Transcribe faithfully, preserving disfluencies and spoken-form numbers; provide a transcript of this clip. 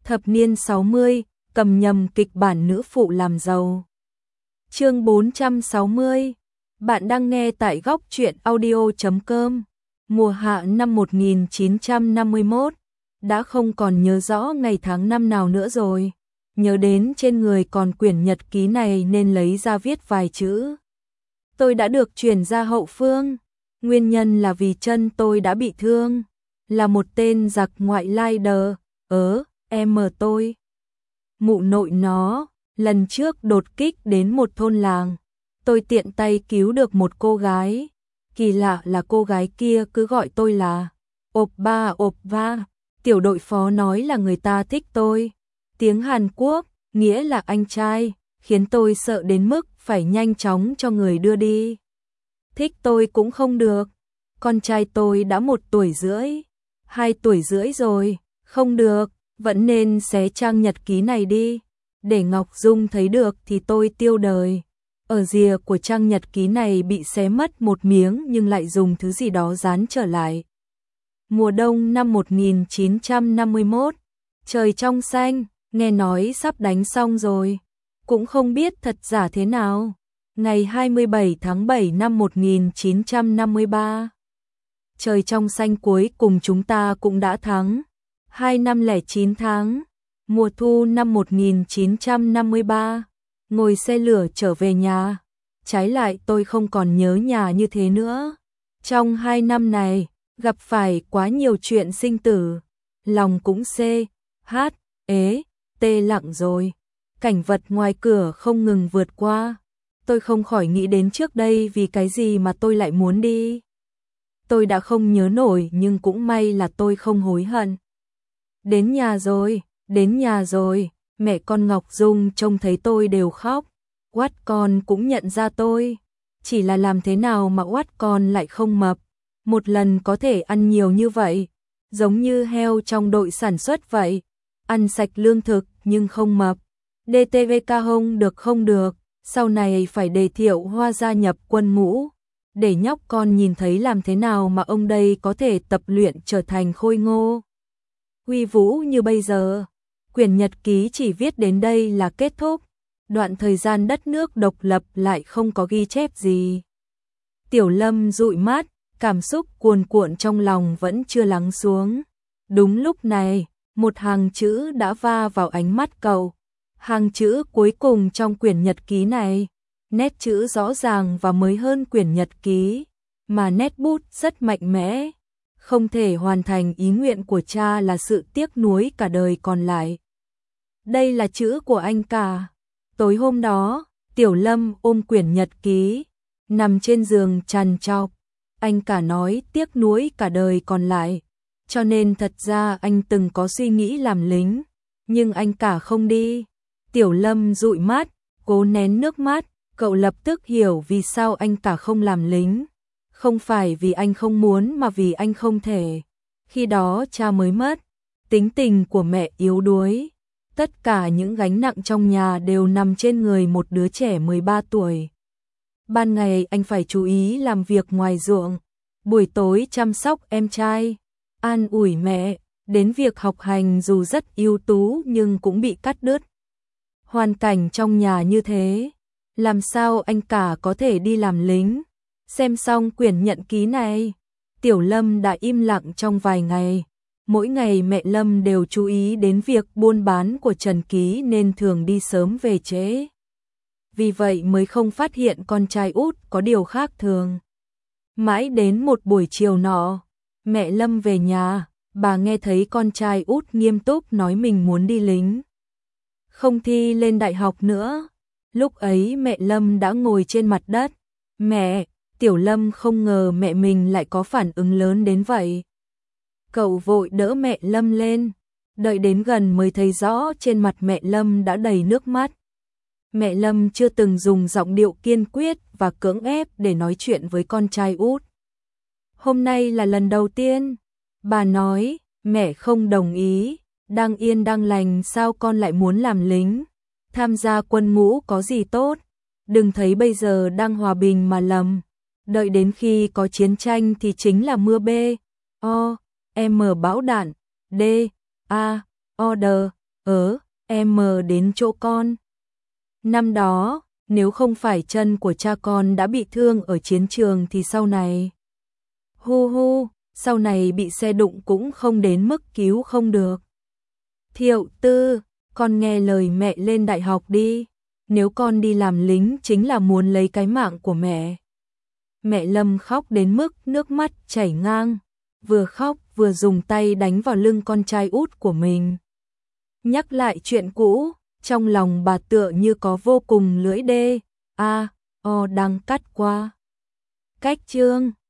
Thập niên sáu mươi, cầm nhầm kịch bản nữ phụ làm giàu. Chương bốn trăm sáu mươi. Bạn đang nghe tại góc truyện audio chấm com. Mùa hạ năm một nghìn chín trăm năm mươi mốt, đã không còn nhớ rõ ngày tháng năm nào nữa rồi. Nhớ đến trên người còn quyển nhật ký này nên lấy ra viết vài chữ. Tôi đã được chuyển ra hậu phương. Nguyên nhân là vì chân tôi đã bị thương. Là một tên giặc ngoại lai đờ, ớ, em tôi. Mụ nội nó, lần trước đột kích đến một thôn làng. Tôi tiện tay cứu được một cô gái. Kỳ lạ là cô gái kia cứ gọi tôi là ộp ba ộp va. Tiểu đội phó nói là người ta thích tôi. Tiếng Hàn Quốc, nghĩa là anh trai, khiến tôi sợ đến mức phải nhanh chóng cho người đưa đi. Thích tôi cũng không được. Con trai tôi đã một tuổi rưỡi, hai tuổi rưỡi rồi, không được, vẫn nên xé trang nhật ký này đi. Để Ngọc Dung thấy được thì tôi tiêu đời. Ở rìa của trang nhật ký này bị xé mất một miếng nhưng lại dùng thứ gì đó dán trở lại. Mùa đông năm một nghìn chín trăm năm mươi mốt, trời trong xanh, nghe nói sắp đánh xong rồi. Cũng không biết thật giả thế nào. Ngày hai mươi bảy tháng bảy năm một nghìn chín trăm năm mươi ba. Trời trong xanh cuối cùng chúng ta cũng đã thắng. Hai năm lẻ chín tháng. Mùa thu năm một nghìn chín trăm năm mươi ba. Ngồi xe lửa trở về nhà. Trái lại tôi không còn nhớ nhà như thế nữa. Trong hai năm này, gặp phải quá nhiều chuyện sinh tử. Lòng cũng xê, hát, ế, tê lặng rồi. Cảnh vật ngoài cửa không ngừng vượt qua. Tôi không khỏi nghĩ đến trước đây vì cái gì mà tôi lại muốn đi. Tôi đã không nhớ nổi nhưng cũng may là tôi không hối hận. Đến nhà rồi, đến nhà rồi, mẹ con Ngọc Dung trông thấy tôi đều khóc. Oát con cũng nhận ra tôi. Chỉ là làm thế nào mà oát con lại không mập. Một lần có thể ăn nhiều như vậy. Giống như heo trong đội sản xuất vậy. Ăn sạch lương thực nhưng không mập. đê tê vê ca không được không được. Sau này phải để Thiệu Hoa gia nhập quân ngũ. Để nhóc con nhìn thấy làm thế nào mà ông đây có thể tập luyện trở thành khôi ngô. Huy vũ như bây giờ. Quyển nhật ký chỉ viết đến đây là kết thúc. Đoạn thời gian đất nước độc lập lại không có ghi chép gì. Tiểu Lâm dụi mắt, cảm xúc cuồn cuộn trong lòng vẫn chưa lắng xuống. Đúng lúc này, một hàng chữ đã va vào ánh mắt cậu. Hàng chữ cuối cùng trong quyển nhật ký này, nét chữ rõ ràng và mới hơn quyển nhật ký, mà nét bút rất mạnh mẽ. Không thể hoàn thành ý nguyện của cha là sự tiếc nuối cả đời còn lại. Đây là chữ của anh cả. Tối hôm đó, Tiểu Lâm ôm quyển nhật ký, nằm trên giường trằn trọc. Anh cả nói tiếc nuối cả đời còn lại. Cho nên thật ra anh từng có suy nghĩ làm lính, nhưng anh cả không đi. Tiểu Lâm dụi mắt, cố nén nước mắt, cậu lập tức hiểu vì sao anh cả không làm lính. Không phải vì anh không muốn mà vì anh không thể. Khi đó cha mới mất, tính tình của mẹ yếu đuối. Tất cả những gánh nặng trong nhà đều nằm trên người một đứa trẻ mười ba tuổi. Ban ngày anh phải chú ý làm việc ngoài ruộng, buổi tối chăm sóc em trai, an ủi mẹ, đến việc học hành dù rất ưu tú nhưng cũng bị cắt đứt. Hoàn cảnh trong nhà như thế, làm sao anh cả có thể đi làm lính? Xem xong quyển nhật ký này, Tiểu Lâm đã im lặng trong vài ngày. Mỗi ngày mẹ Lâm đều chú ý đến việc buôn bán của Trần Ký nên thường đi sớm về trễ. Vì vậy mới không phát hiện con trai út có điều khác thường. Mãi đến một buổi chiều nọ, mẹ Lâm về nhà, bà nghe thấy con trai út nghiêm túc nói mình muốn đi lính. Không thi lên đại học nữa. Lúc ấy mẹ Lâm đã ngồi trên mặt đất. Mẹ, Tiểu Lâm không ngờ mẹ mình lại có phản ứng lớn đến vậy. Cậu vội đỡ mẹ Lâm lên. Đợi đến gần mới thấy rõ trên mặt mẹ Lâm đã đầy nước mắt. Mẹ Lâm chưa từng dùng giọng điệu kiên quyết và cưỡng ép để nói chuyện với con trai út. Hôm nay là lần đầu tiên. Bà nói, mẹ không đồng ý. Đang yên đang lành sao con lại muốn làm lính? Tham gia quân ngũ có gì tốt? Đừng thấy bây giờ đang hòa bình mà lầm. Đợi đến khi có chiến tranh thì chính là mưa bê, o, m bão đạn, d, a, order, ớ, em mờ đến chỗ con. Năm đó, nếu không phải chân của cha con đã bị thương ở chiến trường thì sau này, hu hu, sau này bị xe đụng cũng không đến mức cứu không được. Thiệu Tư, con nghe lời mẹ lên đại học đi, nếu con đi làm lính chính là muốn lấy cái mạng của mẹ. Mẹ Lâm khóc đến mức nước mắt chảy ngang, vừa khóc vừa dùng tay đánh vào lưng con trai út của mình. Nhắc lại chuyện cũ, trong lòng bà tựa như có vô cùng lưỡi đê, a, o đang cắt qua. Cách chương